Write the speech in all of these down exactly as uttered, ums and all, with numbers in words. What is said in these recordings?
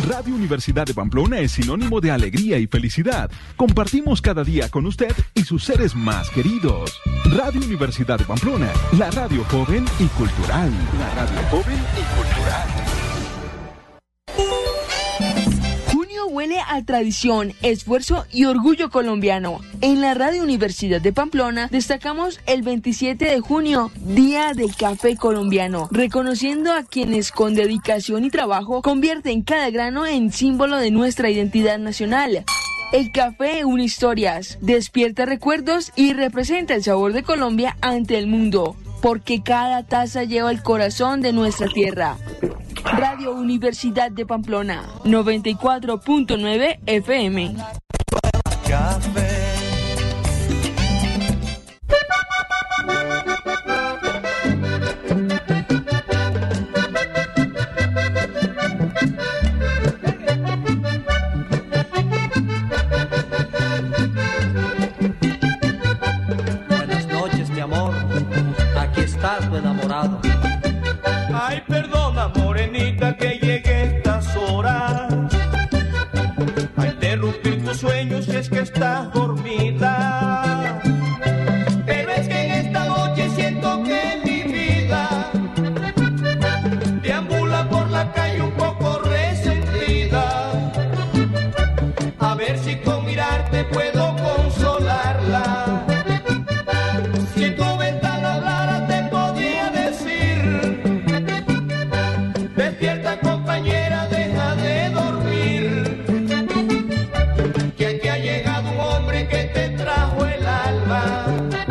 Radio Universidad de Pamplona es sinónimo de alegría y felicidad. Compartimos cada día con usted y sus seres más queridos. Radio Universidad de Pamplona, la radio joven y cultural. La radio joven y cultural. Junio huele a tradición, esfuerzo y orgullo colombiano. En la Radio Universidad de Pamplona destacamos el veintisiete de junio, Día del Café Colombiano, reconociendo a quienes con dedicación y trabajo convierten cada grano en símbolo de nuestra identidad nacional. El café une historias, despierta recuerdos y representa el sabor de Colombia ante el mundo, porque cada taza lleva el corazón de nuestra tierra. Radio Universidad de Pamplona, noventa y cuatro punto nueve F M. Café. Buenas noches, mi amor, aquí estás tu enamorado. Ay, perdona, morenita, que llegue a estas horas a interrumpir tus sueños si es que estás dormida. Pero es que en esta noche siento que mi vida deambula por la calle un poco resentida. A ver si con mirarte puedo consolarla. Si en tu ventana hablara te podría decir: despierta, compañera, deja de dormir, que aquí ha llegado un hombre que te trajo el alma,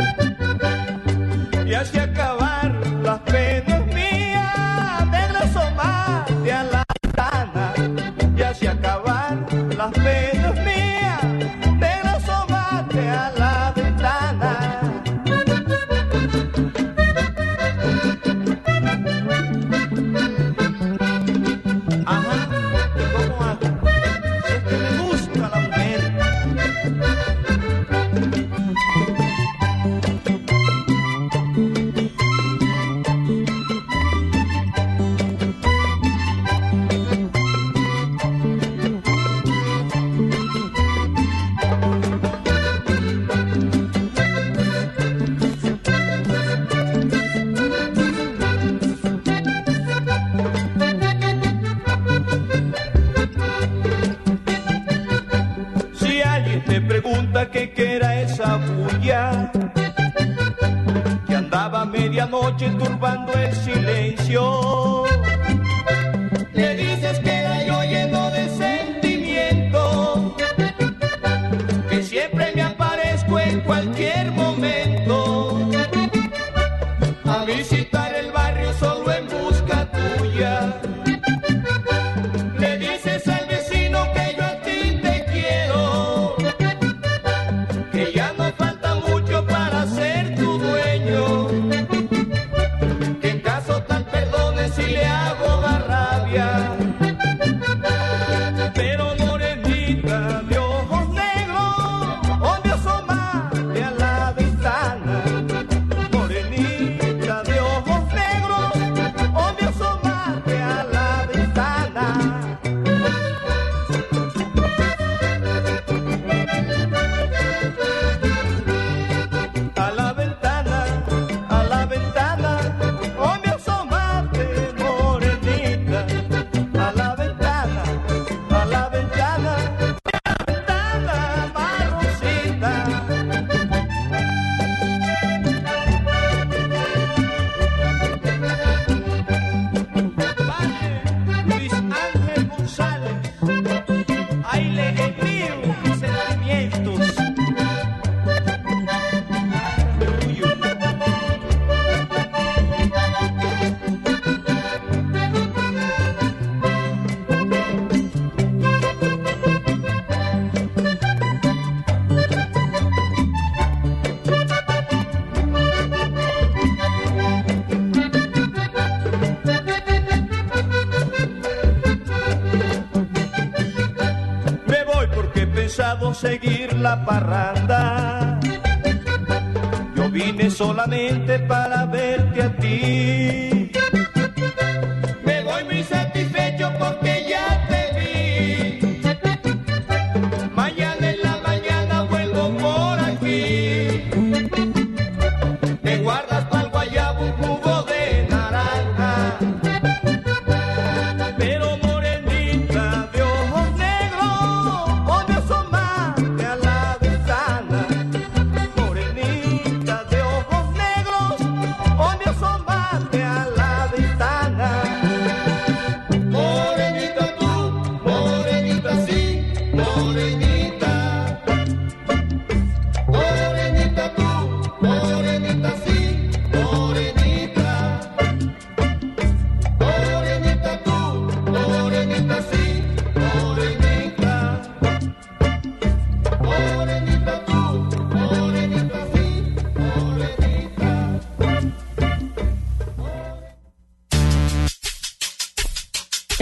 y así acabar las penas mías, negra, asómate a la ventana, y así acabar las penas mías, negra, asómate a la ventana. ¿Qué era esa bulla que andaba a medianoche turbando el silencio? Le dices que era yo lleno de sentimiento, que siempre me aparezco en cualquier momento a visitar el barrio solo en busca tuya. Le dices al vecino que yo a ti te quiero, que ya no falta mucho para ser tu dueño, que en caso tal perdone si le hago la rabia. Pero morenita de ojos negros, ¿dónde asomate a la ventana? Morenita de ojos negros, ¿dónde asomate a la ventana? A la ventana, a la ventana, ¿dónde asomate, morenita? A la ventana, a la ventana, a la ventana, marroncita. Vale, Luis Ángel González, ahí le envío mis sentimientos. Me voy porque he pensado seguir la parranda. Yo vine solamente para verte a ti. Me voy muy satisfecho porque ya te vi.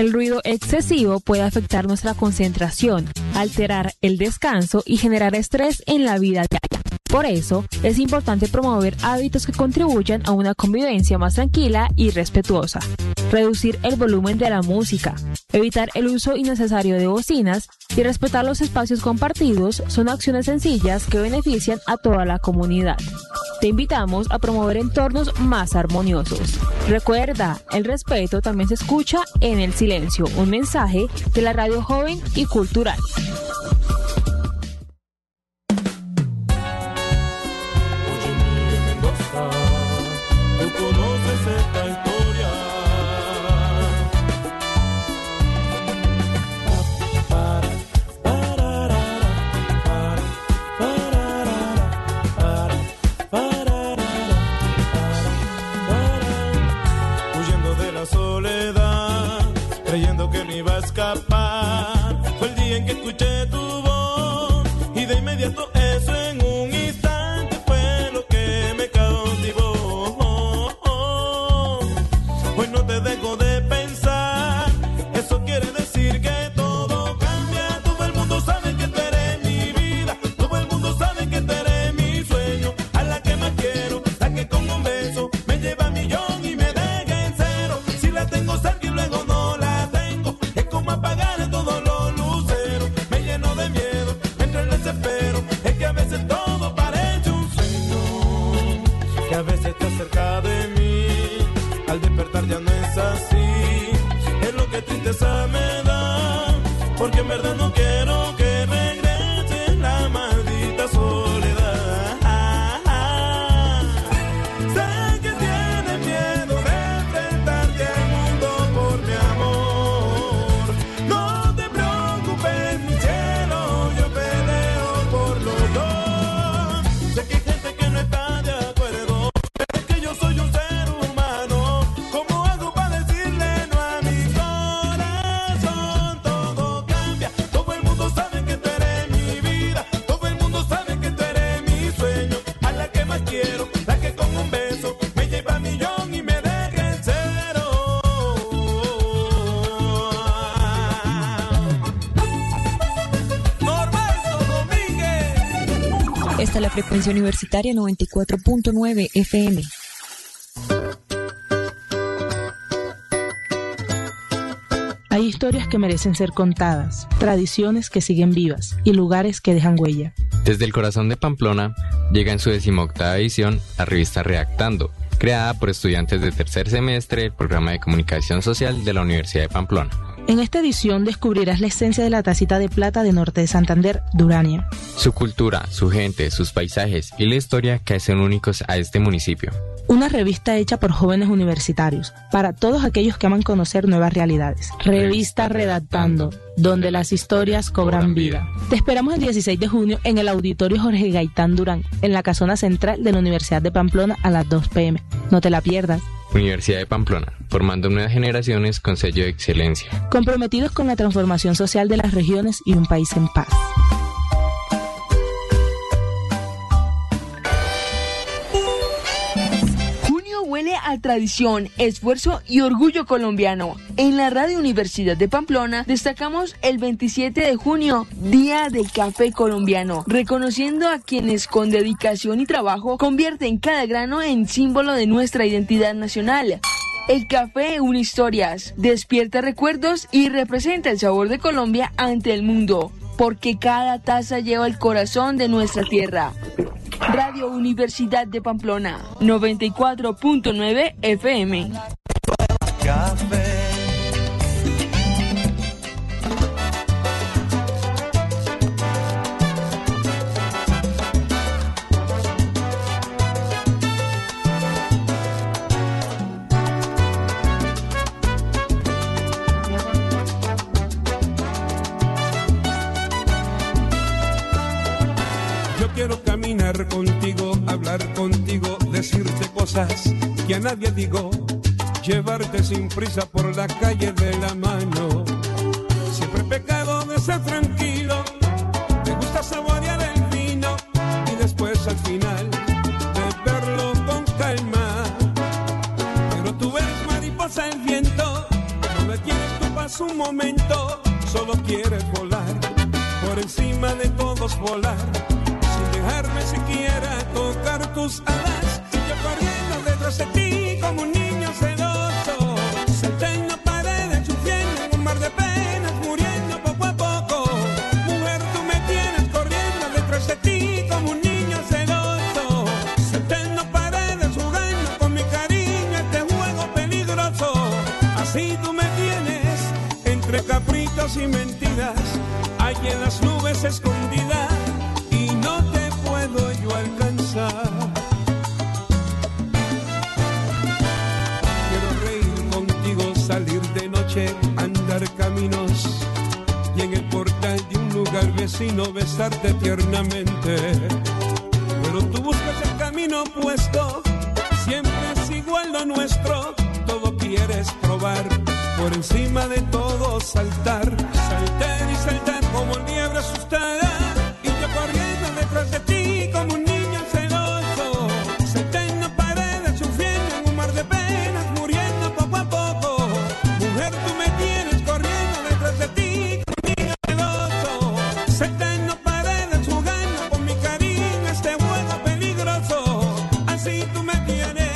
El ruido excesivo puede afectar nuestra concentración, alterar el descanso y generar estrés en la vida diaria. Por eso, es importante promover hábitos que contribuyan a una convivencia más tranquila y respetuosa. Reducir el volumen de la música, evitar el uso innecesario de bocinas y respetar los espacios compartidos son acciones sencillas que benefician a toda la comunidad. Te invitamos a promover entornos más armoniosos. Recuerda, el respeto también se escucha en el silencio, un mensaje de la Radio Joven y Cultural. Fue el día en que escuché tu voz y de inmediato eso en un instante fue lo que me cautivó. Oh, oh, oh. Hoy no te dejo de pensar, eso quiere decir que todo cambia. Todo el mundo sabe que tú eres mi vida, todo el mundo sabe que tú eres mi sueño, a la que más quiero, la que con un beso me lleva a millón y me deja en cero. Si la tengo cerca y luego no la tengo, es como apagar todos los luceros. Me lleno de miedo, me entra el desespero. Es que a veces todo parece un sueño, que a veces estás cerca de mí, al despertar ya no es así. Es lo que tristeza me da, porque en verdad no quiero que regrese la maldita soledad. Sé que tienes miedo de enfrentarte al mundo por mi amor. No te preocupes, mi cielo, yo peleo por los dos. Sé que hay gente que no está de acuerdo, es que yo soy un ser humano. ¿Cómo hago para decirle no a mi corazón? Todo cambia, todo el mundo sabe que tú eres mi vida, todo el mundo sabe que tú eres mi sueño, a la que más quiero, la que con un beso me lleva a millón y me deja en cero. Norberto Domínguez. Esta es la frecuencia universitaria noventa y cuatro punto nueve F M. Hay historias que merecen ser contadas, tradiciones que siguen vivas y lugares que dejan huella. Desde el corazón de Pamplona llega en su decimoctava edición la revista Redactando, creada por estudiantes de tercer semestre del programa de comunicación social de la Universidad de Pamplona. En esta edición descubrirás la esencia de la tacita de plata de Norte de Santander, Durania. Su cultura, su gente, sus paisajes y la historia que hacen únicos a este municipio. Una revista hecha por jóvenes universitarios, para todos aquellos que aman conocer nuevas realidades. Revista Redactando, donde las historias cobran vida. Te esperamos el dieciséis de junio en el Auditorio Jorge Gaitán Durán, en la casona central de la Universidad de Pamplona a las dos pe eme. No te la pierdas. Universidad de Pamplona, formando nuevas generaciones con sello de excelencia. Comprometidos con la transformación social de las regiones y un país en paz. Huele a tradición, esfuerzo y orgullo colombiano. En la Radio Universidad de Pamplona destacamos el veintisiete de junio, Día del Café Colombiano, reconociendo a quienes con dedicación y trabajo convierten cada grano en símbolo de nuestra identidad nacional. El café une historias, despierta recuerdos y representa el sabor de Colombia ante el mundo, porque cada taza lleva el corazón de nuestra tierra. Radio Universidad de Pamplona, noventa y cuatro punto nueve F M. Café. Quiero caminar contigo, hablar contigo, decirte cosas que a nadie digo, llevarte sin prisa por la calle de la mano. Siempre he pecado de ser tranquilo, me gusta saborear el vino y después al final beberlo con calma. Pero tú eres mariposa el viento, no me tienes tu paso un momento solo quieres volar, por encima de todos volar, sin dejarme siquiera tocar tus alas. Yo corriendo detrás de ti como un niño celoso, saltando paredes, sufriendo en un mar de penas, muriendo poco a poco. Mujer, tú me tienes corriendo detrás de ti como un niño celoso, saltando paredes, jugando con mi cariño este juego peligroso. Así tú me tienes entre caprichos y mentiras, ahí en las nubes escondida, y no te puedo yo alcanzar. Quiero reír contigo, salir de noche, andar caminos, y en el portal de un lugar vecino besarte tiernamente. Pero tú buscas el camino opuesto, siempre es igual lo nuestro, todo quieres probar, por encima de todo saltar, saltar y saltar como liebre asustada, y yo corriendo detrás de ti como un niño celoso, saltando paredes, sufriendo en un mar de penas, muriendo poco a poco. Mujer, tú me tienes corriendo detrás de ti como un niño celoso, saltando paredes, jugando con mi cariño este juego peligroso. Así tú me tienes.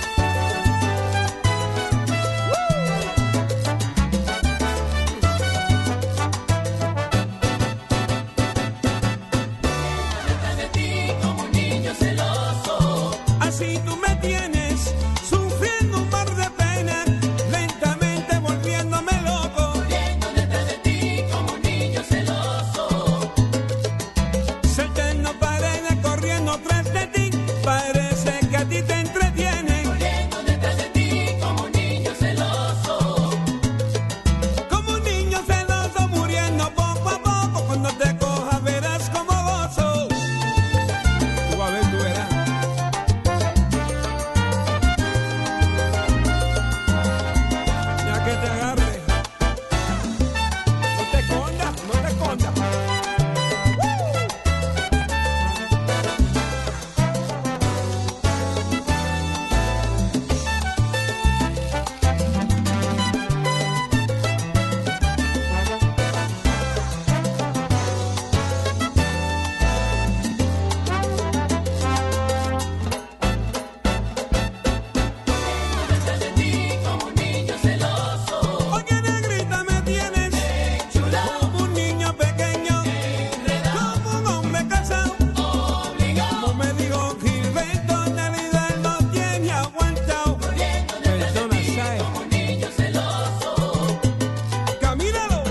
Así tú me tienes, sufriendo un mar de pena, lentamente volviéndome loco. Corriendo detrás de ti como un niño celoso, saltando paredes, corriendo tras de ti, parece que a ti te entretiene. Corriendo detrás de ti como un niño celoso, como un niño celoso, muriendo poco a poco. Cuando te coja verás como gozo. Tú vas a ver, tú verás. Que te agarre, no te escondas, no te escondas. Oye, negrita, me tienes como un niño pequeño, como un hombre casado, como me dijo Gilberto, en realidad no tiene aguantado. Perdona, ¿sabes? Camínalo.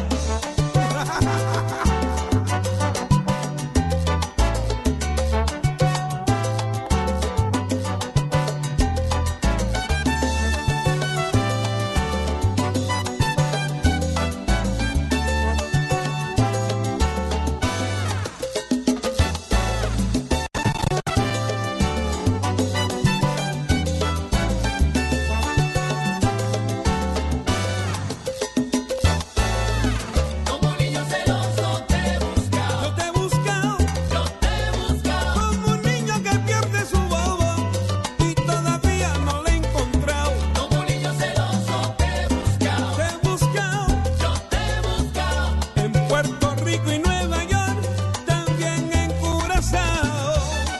Yo te he buscado, como un niño que pierde su bobo, y todavía no lo he encontrado. Como un niño celoso te he buscado, te he buscado, yo te he buscado. En Puerto Rico y Nueva York, también en Curazao.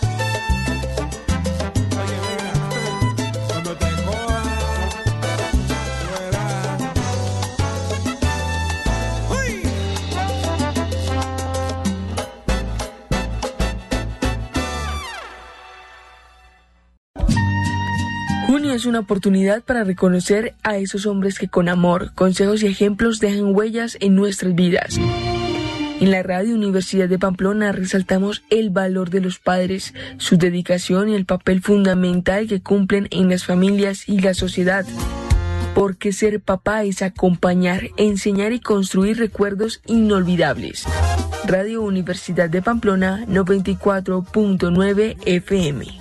Oye, negra, cuando te coja, tú verás. ¡Uy! Junio es una oportunidad para reconocer a esos hombres que con amor, consejos y ejemplos dejan huellas en nuestras vidas. En la Radio Universidad de Pamplona resaltamos el valor de los padres, su dedicación y el papel fundamental que cumplen en las familias y la sociedad. Porque ser papá es acompañar, enseñar y construir recuerdos inolvidables. Radio Universidad de Pamplona noventa y cuatro punto nueve F M.